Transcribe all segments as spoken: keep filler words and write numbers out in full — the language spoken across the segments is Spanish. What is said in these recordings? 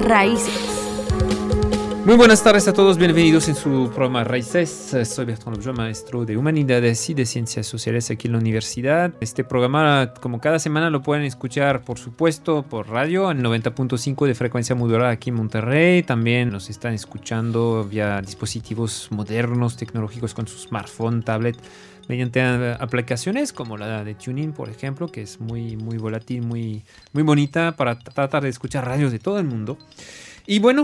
Raíces. Muy buenas tardes a todos, bienvenidos en su programa Raíces. Soy Bertrand Lobjó, maestro de Humanidades y de Ciencias Sociales aquí en la universidad. Este programa, como cada semana, lo pueden escuchar, por supuesto, por radio, en noventa punto cinco de frecuencia modulada aquí en Monterrey. También nos están escuchando vía dispositivos modernos, tecnológicos con su smartphone, tablet, mediante aplicaciones como la de TuneIn, por ejemplo, que es muy, muy volátil, muy, muy bonita para tratar de escuchar radios de todo el mundo. Y bueno,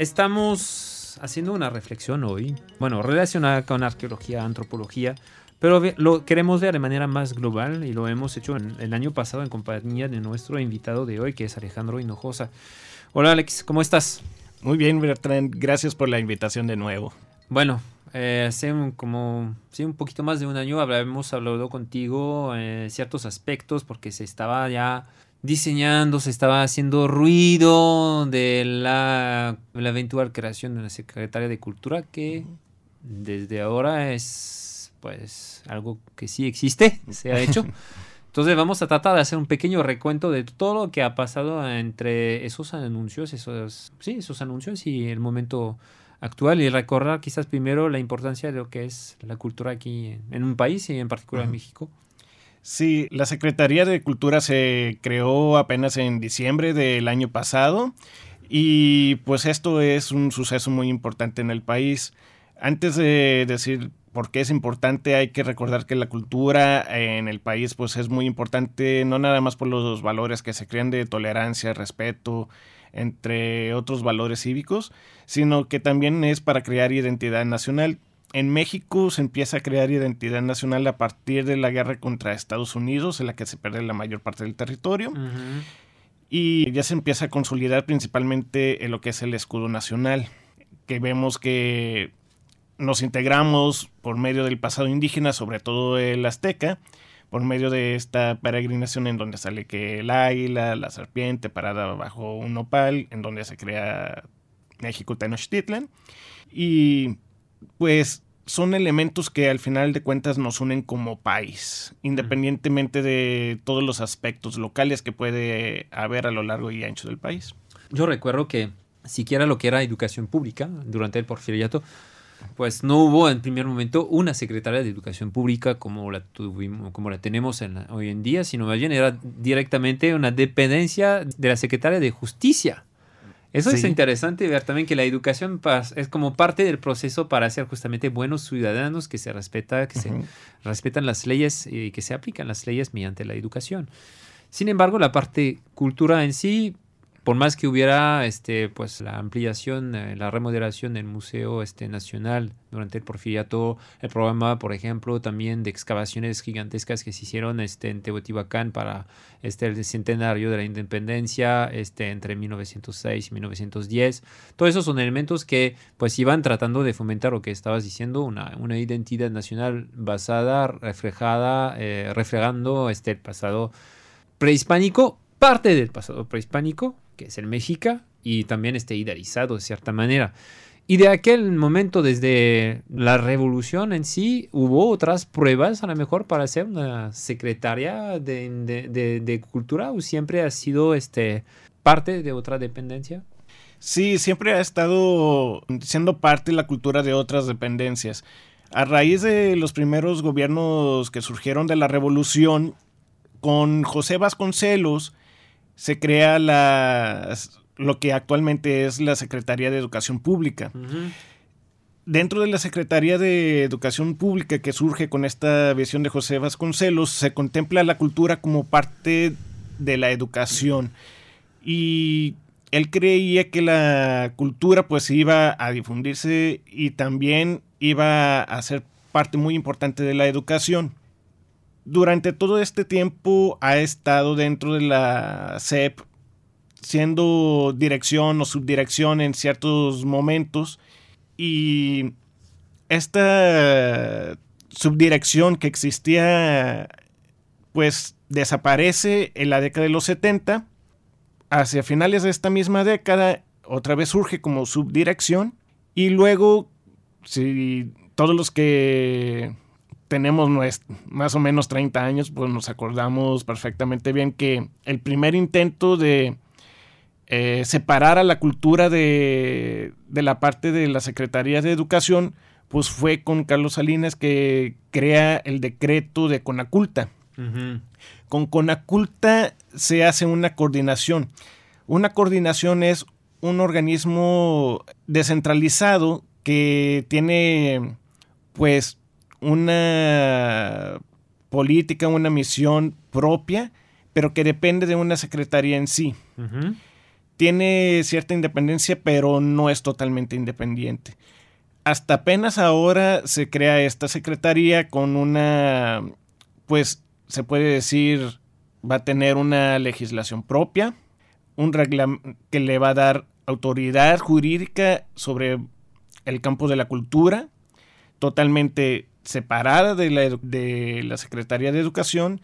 estamos haciendo una reflexión hoy, bueno, relacionada con arqueología, antropología, pero lo queremos ver de manera más global y lo hemos hecho en, el año pasado en compañía de nuestro invitado de hoy, que es Alejandro Hinojosa. Hola Alex, ¿cómo estás? Muy bien, Bertrand, gracias por la invitación de nuevo. Bueno, eh, hace un, como sí, un poquito más de un año habíamos hablado contigo en eh, ciertos aspectos porque se estaba ya diseñando, se estaba haciendo ruido de la, la eventual creación de una Secretaría de Cultura que desde ahora es pues algo que sí existe, se ha hecho. Entonces vamos a tratar de hacer un pequeño recuento de todo lo que ha pasado entre esos anuncios, esos, sí, esos anuncios y el momento actual, y recordar quizás primero la importancia de lo que es la cultura aquí en, en un país y en particular uh-huh. en México. Sí, la Secretaría de Cultura se creó apenas en diciembre del año pasado y pues esto es un suceso muy importante en el país. Antes de decir por qué es importante, hay que recordar que la cultura en el país pues es muy importante, no nada más por los valores que se crean de tolerancia, respeto, entre otros valores cívicos, sino que también es para crear identidad nacional. En México se empieza a crear identidad nacional a partir de la guerra contra Estados Unidos, en la que se pierde la mayor parte del territorio. Uh-huh. Y ya se empieza a consolidar principalmente en lo que es el escudo nacional, que vemos que nos integramos por medio del pasado indígena, sobre todo el azteca, por medio de esta peregrinación en donde sale que el águila, la serpiente parada bajo un nopal, en donde se crea México Tenochtitlan. Y pues son elementos que al final de cuentas nos unen como país, independientemente de todos los aspectos locales que puede haber a lo largo y ancho del país. Yo recuerdo que siquiera lo que era educación pública durante el Porfiriato, pues no hubo en primer momento una secretaria de educación pública como la tuvimos, como la tenemos en la, hoy en día, sino más bien era directamente una dependencia de la secretaria de Justicia. Eso sí. Es interesante ver también que la educación es como parte del proceso para ser justamente buenos ciudadanos, que se respeta, que uh-huh. se respetan las leyes y que se aplican las leyes mediante la educación. Sin embargo, la parte cultura en sí, por más que hubiera este, pues, la ampliación, eh, la remodelación del Museo este, Nacional durante el Porfiriato, el programa, por ejemplo, también de excavaciones gigantescas que se hicieron este, en Teotihuacán para este, el centenario de la independencia este, entre mil novecientos seis y mil novecientos diez. Todos esos son elementos que pues, iban tratando de fomentar lo que estabas diciendo, una, una identidad nacional basada, reflejada, eh, reflejando este, el pasado prehispánico, parte del pasado prehispánico, que es el mexica, y también esté idealizado de cierta manera. Y de aquel momento, desde la revolución en sí, hubo otras pruebas a lo mejor para ser una secretaria de, de, de, de cultura, o siempre ha sido este, parte de otra dependencia. Sí, siempre ha estado siendo parte de la cultura de otras dependencias. A raíz de los primeros gobiernos que surgieron de la revolución, con José Vasconcelos, se crea la, lo que actualmente es la Secretaría de Educación Pública. Uh-huh. Dentro de la Secretaría de Educación Pública que surge con esta visión de José Vasconcelos, se contempla la cultura como parte de la educación. Y él creía que la cultura pues iba a difundirse y también iba a ser parte muy importante de la educación. Durante todo este tiempo ha estado dentro de la S E P siendo dirección o subdirección en ciertos momentos, y esta subdirección que existía pues desaparece en la década de los setenta. Hacia finales de esta misma década otra vez surge como subdirección, y luego si todos los que tenemos más o menos treinta años, pues nos acordamos perfectamente bien que el primer intento de eh, separar a la cultura de, de la parte de la Secretaría de Educación, pues fue con Carlos Salinas que crea el decreto de Conaculta. Uh-huh. Con Conaculta se hace una coordinación. Una coordinación es un organismo descentralizado que tiene pues una política, una misión propia, pero que depende de una secretaría en sí. Uh-huh. Tiene cierta independencia, pero no es totalmente independiente. Hasta apenas ahora se crea esta secretaría con una, pues se puede decir, va a tener una legislación propia, un reglamento que le va a dar autoridad jurídica sobre el campo de la cultura, totalmente separada de la, de la Secretaría de Educación,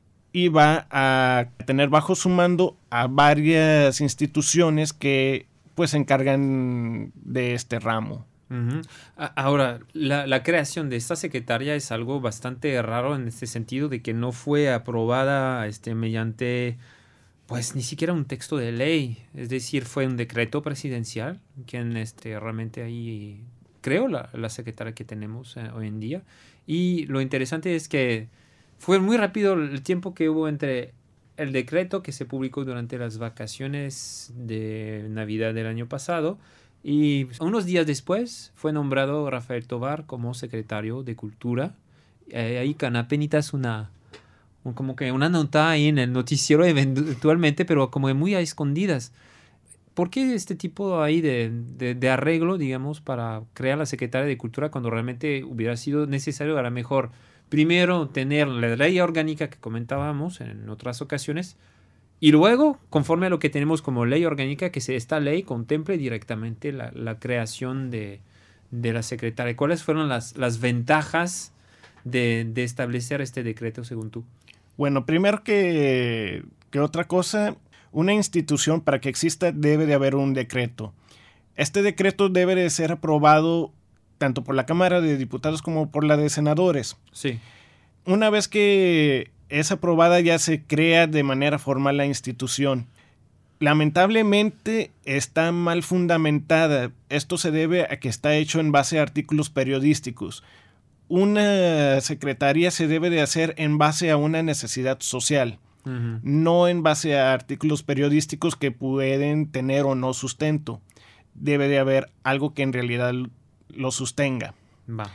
y va a tener bajo su mando a varias instituciones que pues se encargan de este ramo. Uh-huh. Ahora, la, la creación de esta secretaría es algo bastante raro en este sentido de que no fue aprobada este, mediante pues ni siquiera un texto de ley, es decir, fue un decreto presidencial quien este, realmente ahí creó la, la secretaría que tenemos eh, hoy en día. Y lo interesante es que fue muy rápido el tiempo que hubo entre el decreto que se publicó durante las vacaciones de Navidad del año pasado y unos días después fue nombrado Rafael Tovar como secretario de Cultura. Eh, ahí con apenas una, como que una nota ahí en el noticiero eventualmente, pero como muy a escondidas. ¿Por qué este tipo ahí de, de, de arreglo, digamos, para crear la Secretaría de Cultura cuando realmente hubiera sido necesario a lo mejor primero tener la ley orgánica que comentábamos en otras ocasiones y luego, conforme a lo que tenemos como ley orgánica, que se, esta ley contemple directamente la, la creación de, de la Secretaría? ¿Cuáles fueron las, las ventajas de, de establecer este decreto según tú? Bueno, primero que, que otra cosa, una institución para que exista debe de haber un decreto. Este decreto debe de ser aprobado tanto por la Cámara de Diputados como por la de Senadores. Sí. Una vez que es aprobada ya se crea de manera formal la institución. Lamentablemente está mal fundamentada. Esto se debe a que está hecho en base a artículos periodísticos. Una secretaría se debe de hacer en base a una necesidad social, uh-huh. no en base a artículos periodísticos que pueden tener o no sustento. Debe de haber algo que en realidad lo sostenga. Va.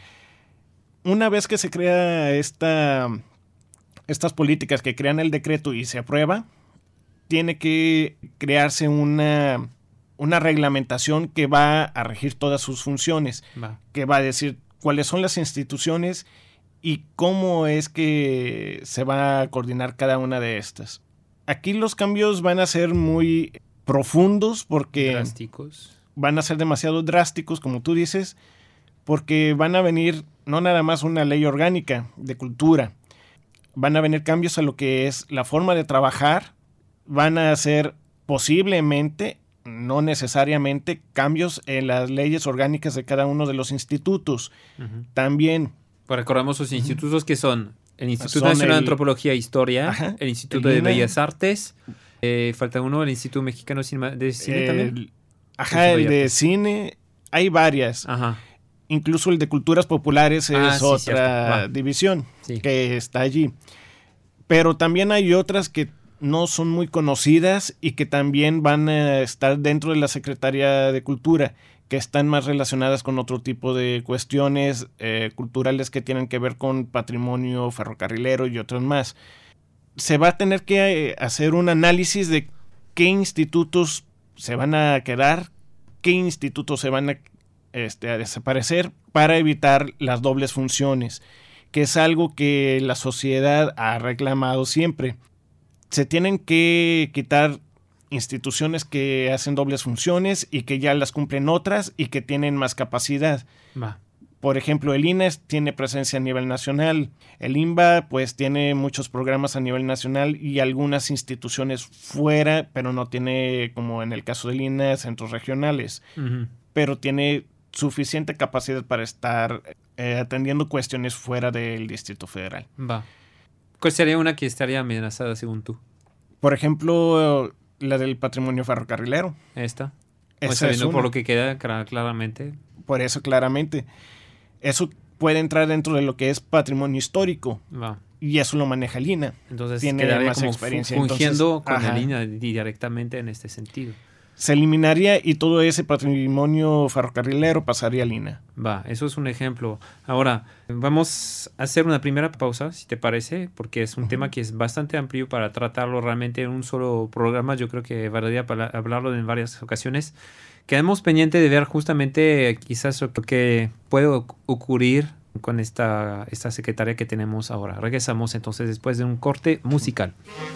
Una vez que se crea esta, estas políticas que crean el decreto y se aprueba, tiene que crearse una, una reglamentación que va a regir todas sus funciones, va. que va a decir cuáles son las instituciones y cómo es que se va a coordinar cada una de estas. Aquí los cambios van a ser muy profundos porque drásticos. Van a ser demasiado drásticos, como tú dices, porque van a venir no nada más una ley orgánica de cultura, van a venir cambios a lo que es la forma de trabajar, van a ser posiblemente, no necesariamente, cambios en las leyes orgánicas de cada uno de los institutos. Uh-huh. También. Pues recordamos los institutos uh-huh. que son el Instituto son Nacional el, de Antropología e Historia, ajá, el Instituto el de Bellas Artes, eh, falta uno, el Instituto Mexicano de Cine eh, también. Ajá, el de cine, hay varias. Ajá. Incluso el de culturas populares es ah, sí, otra división sí. que está allí. Pero también hay otras que no son muy conocidas y que también van a estar dentro de la Secretaría de Cultura, que están más relacionadas con otro tipo de cuestiones eh, culturales que tienen que ver con patrimonio ferrocarrilero y otras más. Se va a tener que eh, hacer un análisis de qué institutos se van a quedar, qué institutos se van a, este, a desaparecer para evitar las dobles funciones, que es algo que la sociedad ha reclamado siempre. Se tienen que quitar instituciones que hacen dobles funciones y que ya las cumplen otras y que tienen más capacidad. Va. Por ejemplo, el I N E S tiene presencia a nivel nacional, el I N B A pues tiene muchos programas a nivel nacional y algunas instituciones fuera, pero no tiene, como en el caso del I N E, centros regionales, uh-huh. pero tiene suficiente capacidad para estar eh, atendiendo cuestiones fuera del Distrito Federal. Va. ¿Cuál sería una que estaría amenazada según tú? Por ejemplo, La del patrimonio ferrocarrilero. Esta. Esa O sea, es viendo por una. lo que queda clara- claramente. Por eso, claramente. Eso puede entrar dentro de lo que es patrimonio histórico. Va. Y eso lo maneja el I N A. Entonces Tiene quedaría más como experiencia. fu- fungiendo Entonces, con ajá. el I N A directamente en este sentido. Se eliminaría y todo ese patrimonio ferrocarrilero pasaría al I N A. Va, eso es un ejemplo. Ahora, vamos a hacer una primera pausa, si te parece, porque es un Ujú. tema que es bastante amplio para tratarlo realmente en un solo programa. Yo creo que valdría para hablarlo en varias ocasiones. Quedamos pendiente de ver justamente quizás lo que puede oc- ocurrir con esta, esta secretaria que tenemos ahora. Regresamos entonces después de un corte musical.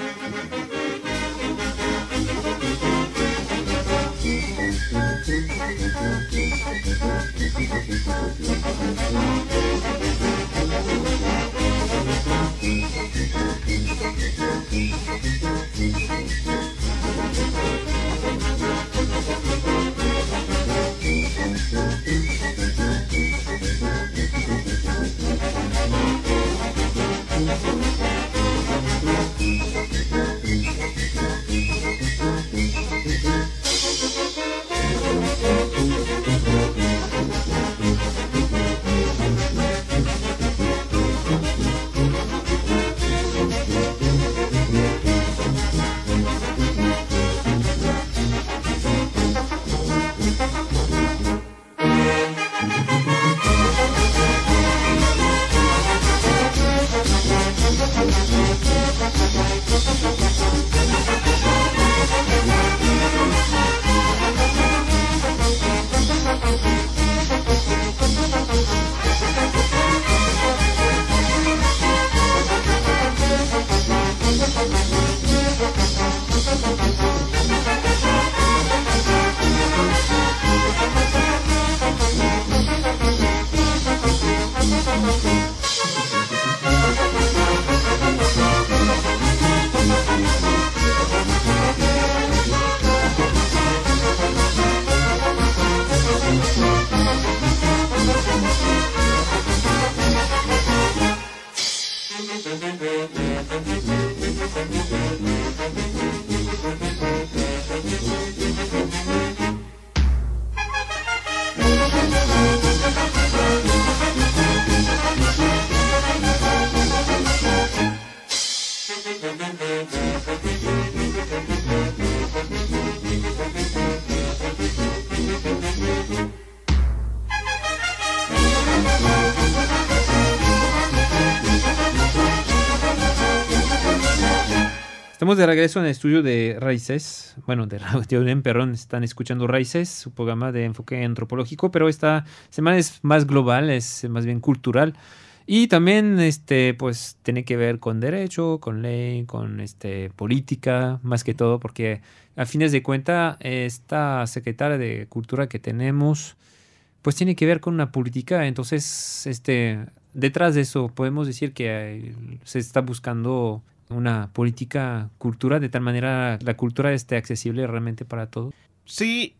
Estamos de regreso en el estudio de Raíces, bueno, de Radio UNAM, perdón, están escuchando Raíces, su programa de enfoque antropológico, pero esta semana es más global, es más bien cultural y también, este, pues, tiene que ver con derecho, con ley, con, este, política, más que todo, porque a fines de cuentas, esta secretaria de Cultura que tenemos, pues, tiene que ver con una política, entonces, este, detrás de eso podemos decir que eh, se está buscando una política cultura, de tal manera la cultura esté accesible realmente para todos. Sí,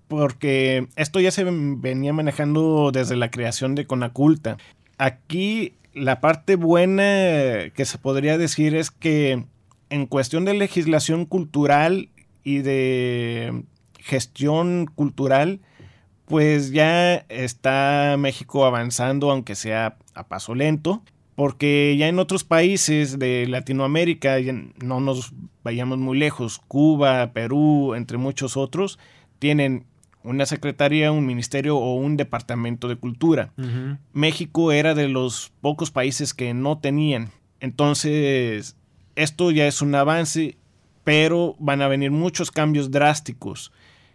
porque esto ya se venía manejando desde la creación de Conaculta. Aquí la parte buena que se podría decir es que en cuestión de legislación cultural y de gestión cultural, pues ya está México avanzando, aunque sea a paso lento. Porque ya en otros países de Latinoamérica, ya no nos vayamos muy lejos, Cuba, Perú, entre muchos otros, tienen una secretaría, un ministerio o un departamento de cultura. Uh-huh. México era de los pocos países que no tenían. Entonces, esto ya es un avance, pero van a venir muchos cambios drásticos.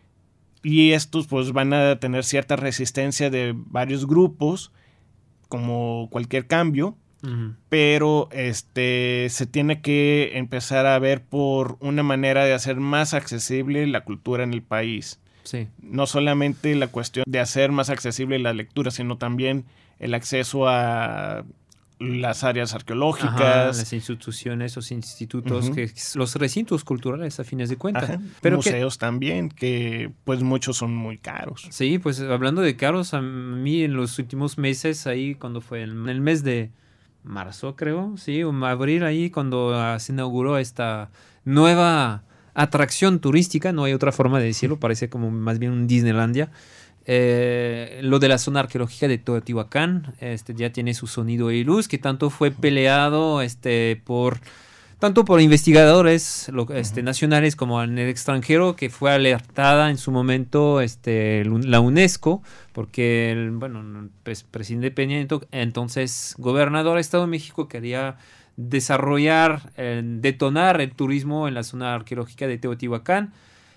Y estos pues van a tener cierta resistencia de varios grupos, como cualquier cambio. Uh-huh. Pero este se tiene que empezar a ver por una manera de hacer más accesible la cultura en el país. Sí. No solamente la cuestión de hacer más accesible la lectura, sino también el acceso a las áreas arqueológicas. Ajá, las instituciones, los institutos, uh-huh. que, los recintos culturales a fines de cuentas. Pero museos que, también, que pues muchos son muy caros. Sí, pues hablando de caros, a mí en los últimos meses, ahí cuando fue en el mes de marzo, creo, sí, o abril, ahí cuando uh, se inauguró esta nueva atracción turística, no hay otra forma de decirlo, parece como más bien un Disneylandia. Eh, lo de la zona arqueológica de Teotihuacán, este, ya tiene su sonido y luz, que tanto fue peleado este, por, tanto por investigadores lo, este, nacionales como en el extranjero, que fue alertada en su momento este, la UNESCO, porque el bueno, pues, presidente Peña Nieto, entonces gobernador del Estado de México, quería desarrollar, eh, detonar el turismo en la zona arqueológica de Teotihuacán,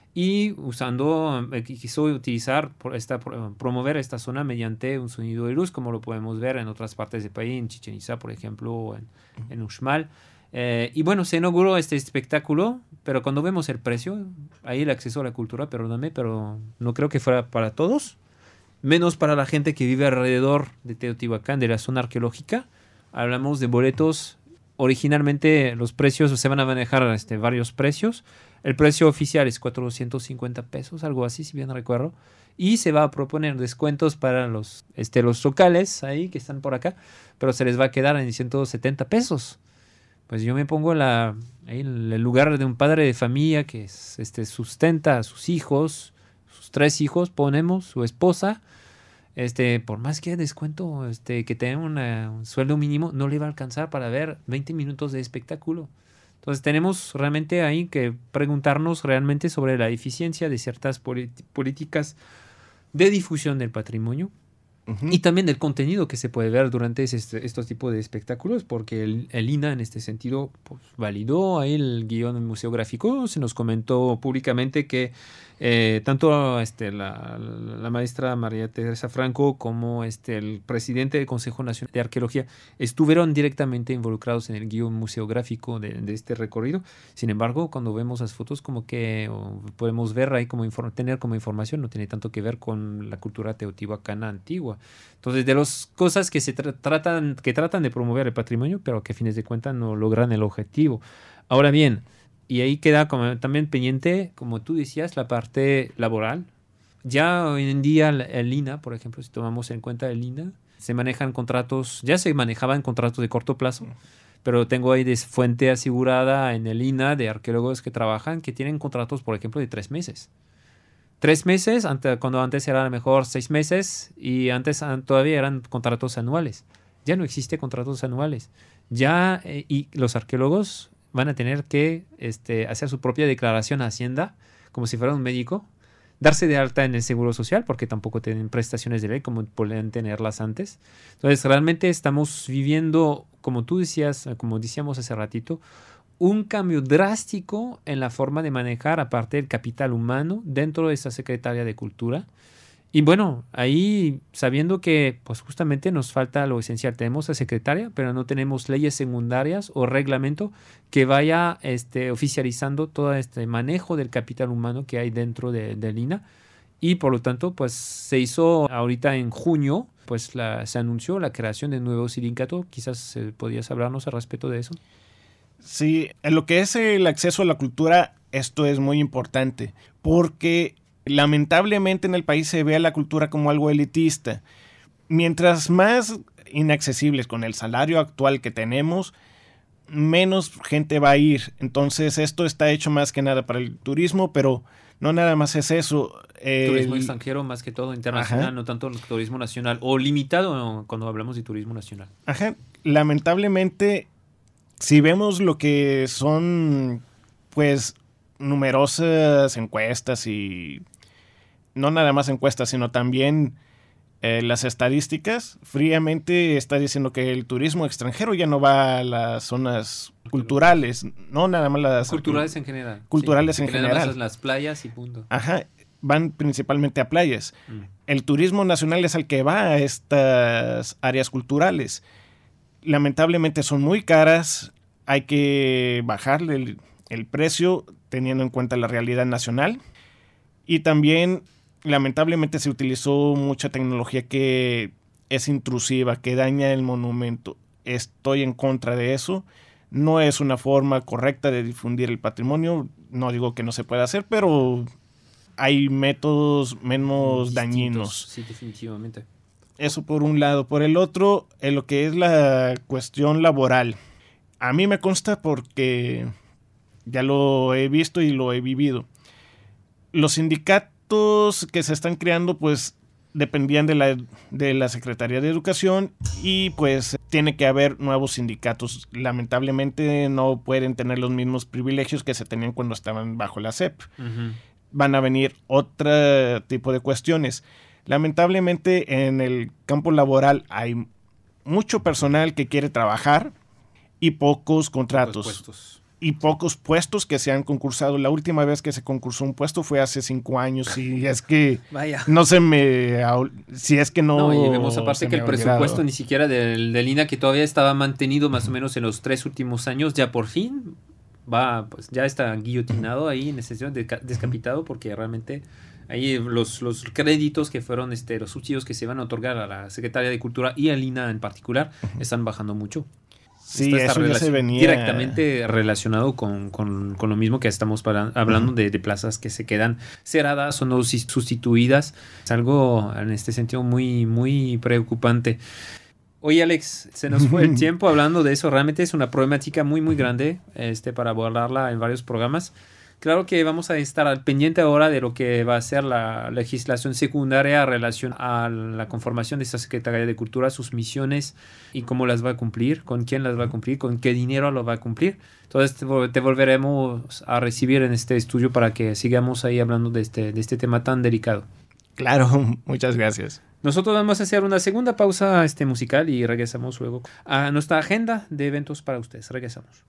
y usando, eh, quiso utilizar, por esta, por, promover esta zona mediante un sonido de luz, como lo podemos ver en otras partes del país, en Chichén Itzá, por ejemplo, o en, en Uxmal. Eh, y bueno, se inauguró este espectáculo, pero cuando vemos el precio, ahí el acceso a la cultura, perdóname, pero no creo que fuera para todos, menos para la gente que vive alrededor de Teotihuacán, de la zona arqueológica. Hablamos de boletos, originalmente los precios se van a manejar este, varios precios. El precio oficial es cuatrocientos cincuenta pesos, algo así, si bien recuerdo. Y se va a proponer descuentos para los, este, los locales ahí que están por acá, pero se les va a quedar en ciento setenta pesos. Pues yo me pongo la, ahí en el lugar de un padre de familia que este, sustenta a sus hijos, sus tres hijos, ponemos, su esposa. Este, por más que haya descuento, este, que tenga una, un sueldo mínimo, no le va a alcanzar para ver veinte minutos de espectáculo. Entonces tenemos realmente ahí que preguntarnos realmente sobre la eficiencia de ciertas políticas de difusión del patrimonio. Uh-huh. Y también del contenido que se puede ver durante este, estos tipos de espectáculos, porque el, el I N A en este sentido pues, validó ahí el guión museográfico. Se nos comentó públicamente que eh, tanto este, la, la maestra María Teresa Franco como este, el presidente del Consejo Nacional de Arqueología estuvieron directamente involucrados en el guión museográfico de, de este recorrido. Sin embargo, cuando vemos las fotos, como que podemos ver ahí como inform- tener como información, no tiene tanto que ver con la cultura teotihuacana antigua. Entonces, de las cosas que se tra- tratan, que tratan de promover el patrimonio, pero que a fines de cuentas no logran el objetivo. Ahora bien, y ahí queda como también pendiente, como tú decías, la parte laboral. Ya hoy en día el I N A, por ejemplo, si tomamos en cuenta el I N A, se manejan contratos, ya se manejaban contratos de corto plazo, pero tengo ahí de fuente asegurada en el I N A de arqueólogos que trabajan que tienen contratos, por ejemplo, de tres meses. Tres meses, ante, cuando antes era a lo mejor seis meses y antes todavía eran contratos anuales. Ya no existe contratos anuales. Ya eh, y los arqueólogos van a tener que este, hacer su propia declaración a Hacienda, como si fuera un médico, darse de alta en el Seguro Social, porque tampoco tienen prestaciones de ley como podían tenerlas antes. Entonces, realmente estamos viviendo, como tú decías, como decíamos hace ratito, un cambio drástico en la forma de manejar, aparte del capital humano, dentro de esta Secretaría de Cultura. Y bueno, ahí sabiendo que pues justamente nos falta lo esencial, tenemos a secretaria, pero no tenemos leyes secundarias o reglamento que vaya este, oficializando todo este manejo del capital humano que hay dentro de, del I N A. Y por lo tanto, pues se hizo ahorita en junio, pues la, se anunció la creación de un nuevo sindicato. Quizás eh, podías hablarnos al respecto de eso. Sí, en lo que es el acceso a la cultura, esto es muy importante, porque lamentablemente en el país se ve a la cultura como algo elitista. Mientras más inaccesibles con el salario actual que tenemos, menos gente va a ir. Entonces esto está hecho más que nada para el turismo, pero no nada más es eso. El turismo extranjero más que todo, internacional, ajá, no tanto el turismo nacional, o limitado cuando hablamos de turismo nacional. Ajá, lamentablemente, si vemos lo que son, pues, numerosas encuestas y no nada más encuestas, sino también eh, las estadísticas, fríamente está diciendo que el turismo extranjero ya no va a las zonas culturales, no nada más las... Culturales en general. Culturales sí, en general. Nada más las playas y punto. Ajá, van principalmente a playas. Mm. El turismo nacional es el que va a estas áreas culturales. Lamentablemente son muy caras, hay que bajarle el, el precio teniendo en cuenta la realidad nacional, y también lamentablemente se utilizó mucha tecnología que es intrusiva, que daña el monumento. Estoy en contra de eso, no es una forma correcta de difundir el patrimonio, no digo que no se pueda hacer, pero hay métodos menos distintos, dañinos. Sí, definitivamente. Eso por un lado. Por el otro, en lo que es la cuestión laboral. A mí me consta porque ya lo he visto y lo he vivido. Los sindicatos que se están creando, pues, dependían de la, de la Secretaría de Educación y pues tiene que haber nuevos sindicatos. Lamentablemente no pueden tener los mismos privilegios que se tenían cuando estaban bajo la S E P. Uh-huh. Van a venir otro tipo de cuestiones. Lamentablemente en el campo laboral hay mucho personal que quiere trabajar y pocos contratos. Pocos puestos. Y pocos puestos que se han concursado. La última vez que se concursó un puesto fue hace cinco años y es que Vaya. no se me... Si es que no... No, y vemos aparte que el presupuesto olvidado. Ni siquiera del, del I N A, que todavía estaba mantenido más o menos en los tres últimos años, ya por fin va, pues ya está guillotinado ahí, en ese sentido, descapitado, porque realmente ahí los, los créditos que fueron, este, los subsidios que se van a otorgar a la Secretaría de Cultura y al I N A en particular, están bajando mucho. Sí, eso ya se venía directamente relacionado con, con, con lo mismo que estamos para, hablando uh-huh. de, de plazas que se quedan cerradas o no sustituidas. Es algo en este sentido muy, muy preocupante. Oye, Alex, se nos fue el tiempo hablando de eso. Realmente es una problemática muy, muy grande este, para abordarla en varios programas. Claro que vamos a estar al pendiente ahora de lo que va a ser la legislación secundaria en relación a la conformación de esta Secretaría de Cultura, sus misiones y cómo las va a cumplir, con quién las va a cumplir, con qué dinero lo va a cumplir. Entonces te volveremos a recibir en este estudio para que sigamos ahí hablando de este, de este tema tan delicado. Claro, muchas gracias. Nosotros vamos a hacer una segunda pausa este, musical y regresamos luego a nuestra agenda de eventos para ustedes. Regresamos.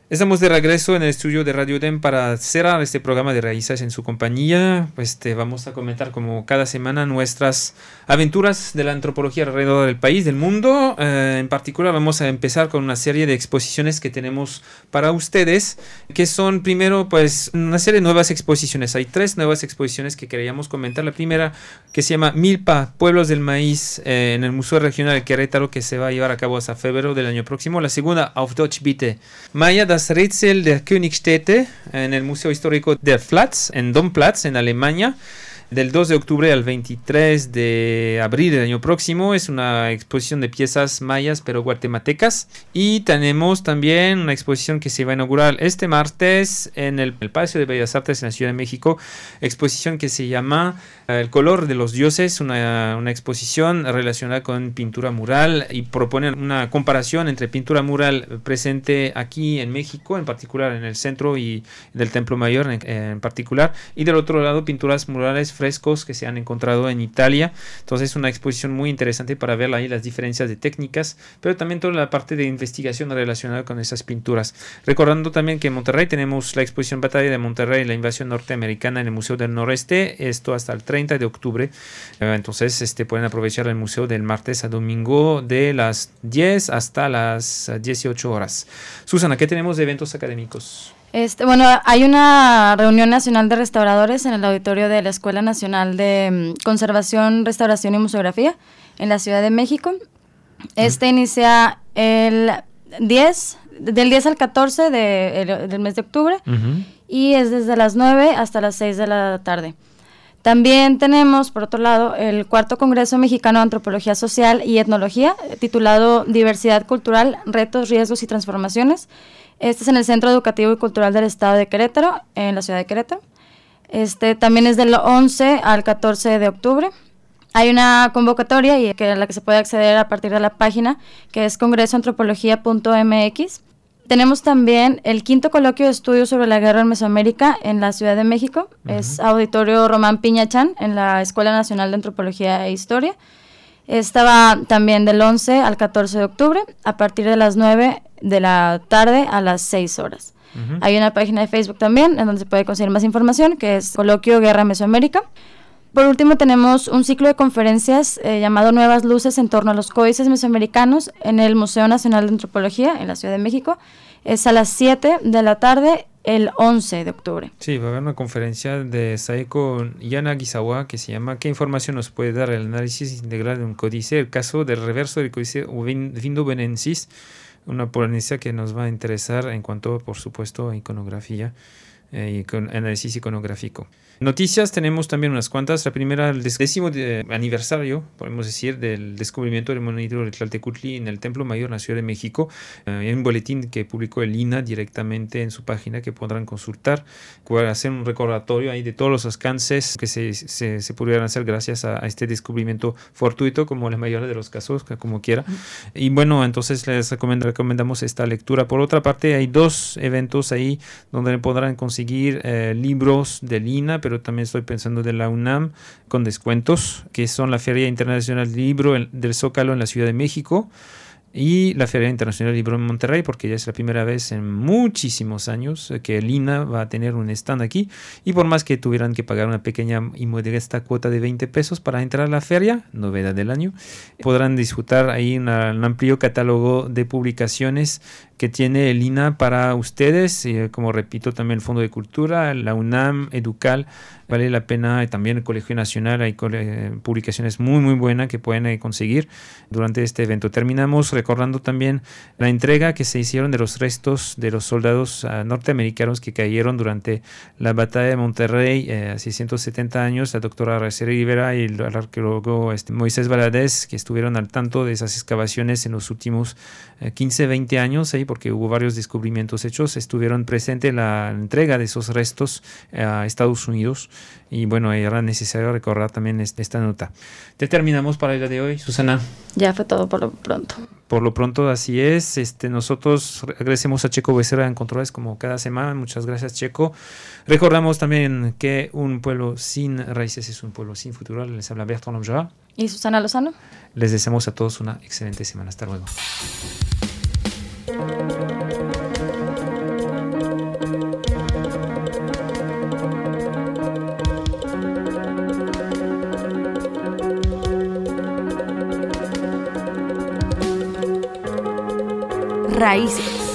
Estamos de regreso en el estudio de Radio UDEM para cerrar este programa de Raíces en su compañía. Pues te vamos a comentar como cada semana nuestras aventuras de la antropología alrededor del país, del mundo. Eh, en particular vamos a empezar con una serie de exposiciones que tenemos para ustedes, que son primero pues una serie de nuevas exposiciones. Hay tres nuevas exposiciones que queríamos comentar. La primera que se llama Milpa, Pueblos del Maíz, eh, en el Museo Regional de Querétaro, que se va a llevar a cabo hasta febrero del año próximo. La segunda, Auf Deutsch bitte, Maya das Rätsel der Königstädte, en el Museo Histórico der Platz, en Domplatz, en Alemania, del dos de octubre al veintitrés de abril del año próximo. Es una exposición de piezas mayas pero guatemaltecas. Y tenemos también una exposición que se va a inaugurar este martes en el, el Palacio de Bellas Artes en la Ciudad de México, exposición que se llama uh, El color de los dioses, una, una exposición relacionada con pintura mural, y propone una comparación entre pintura mural presente aquí en México, en particular en el centro y del Templo Mayor en, en particular, y del otro lado pinturas murales frescos que se han encontrado en Italia. Entonces es una exposición muy interesante para ver ahí las diferencias de técnicas, pero también toda la parte de investigación relacionada con esas pinturas. Recordando también que en Monterrey tenemos la exposición Batalla de Monterrey, la invasión norteamericana, en el Museo del Noreste, esto hasta el treinta de octubre. Entonces este, pueden aprovechar el museo del martes a domingo de las diez hasta las dieciocho horas. Susana, ¿qué tenemos de eventos académicos? Este, bueno, hay una reunión nacional de restauradores en el auditorio de la Escuela Nacional de Conservación, Restauración y Museografía en la Ciudad de México. Este uh-huh. inicia el diez, del diez al catorce de, el, del mes de octubre uh-huh. y es desde las nueve hasta las seis de la tarde. También tenemos, por otro lado, el cuarto Congreso Mexicano de Antropología Social y Etnología, titulado Diversidad Cultural, Retos, Riesgos y Transformaciones. Este es en el Centro Educativo y Cultural del Estado de Querétaro, en la ciudad de Querétaro. Este también es del once al catorce de octubre. Hay una convocatoria y que a la que se puede acceder a partir de la página, que es congreso antropología punto m x. Tenemos también el quinto coloquio de estudios sobre la guerra en Mesoamérica en la Ciudad de México. Uh-huh. Es Auditorio Román Piñachán en la Escuela Nacional de Antropología e Historia. Estaba también del once al catorce de octubre, a partir de las nueve de la tarde a las seis horas. Uh-huh. Hay una página de Facebook también en donde se puede conseguir más información, que es Coloquio Guerra Mesoamérica. Por último, tenemos un ciclo de conferencias eh, llamado Nuevas Luces en torno a los códices mesoamericanos en el Museo Nacional de Antropología en la Ciudad de México. Es a las siete de la tarde el once de octubre. Sí, va a haber una conferencia de Saeko Yanagisawa que se llama ¿Qué información nos puede dar el análisis integral de un códice? El caso del reverso del códice Vindobonensis, una ponencia que nos va a interesar en cuanto, por supuesto, a iconografía eh, y con análisis iconográfico. Noticias tenemos también unas cuantas. La primera, el décimo de aniversario, podemos decir, del descubrimiento del monolito de Tlaltecutli en el Templo Mayor en la Ciudad de México. Eh, hay un boletín que publicó el I N A directamente en su página que podrán consultar. Para hacer un recordatorio ahí de todos los alcances que se, se, se pudieran hacer gracias a, a este descubrimiento fortuito, como la mayoría de los casos, como quiera. Y bueno, entonces les recomend, recomendamos esta lectura. Por otra parte, hay dos eventos ahí donde podrán conseguir eh, libros del I N A, pero también estoy pensando de la UNAM con descuentos, que son la Feria Internacional del Libro del Zócalo en la Ciudad de México y la Feria Internacional del Libro en Monterrey, porque ya es la primera vez en muchísimos años que el I N A va a tener un stand aquí, y por más que tuvieran que pagar una pequeña y modesta cuota de veinte pesos para entrar a la feria, novedad del año, podrán disfrutar ahí una, un amplio catálogo de publicaciones que tiene el I N A para ustedes, y como repito, también el Fondo de Cultura, la UNAM, Educal, vale la pena, y también el Colegio Nacional, hay cole- publicaciones muy muy buenas que pueden eh, conseguir durante este evento. Terminamos recordando también la entrega que se hicieron de los restos de los soldados uh, norteamericanos que cayeron durante la batalla de Monterrey eh, hace ciento setenta años, la doctora Araceli Rivera y el, el arqueólogo este, Moisés Valadez, que estuvieron al tanto de esas excavaciones en los últimos eh, quince, veinte años, ahí, porque hubo varios descubrimientos hechos, estuvieron presentes la entrega de esos restos eh, a Estados Unidos. Y bueno, era necesario recordar también esta nota. ¿Te terminamos para el día de hoy, Susana? Ya fue todo por lo pronto. Por lo pronto, así es. Este, nosotros agradecemos a Checo Becerra en controles como cada semana. Muchas gracias, Checo. Recordamos también que un pueblo sin raíces es un pueblo sin futuro. Les habla Bertrand Lomjara y Susana Lozano. Les deseamos a todos una excelente semana. Hasta luego. Raíces.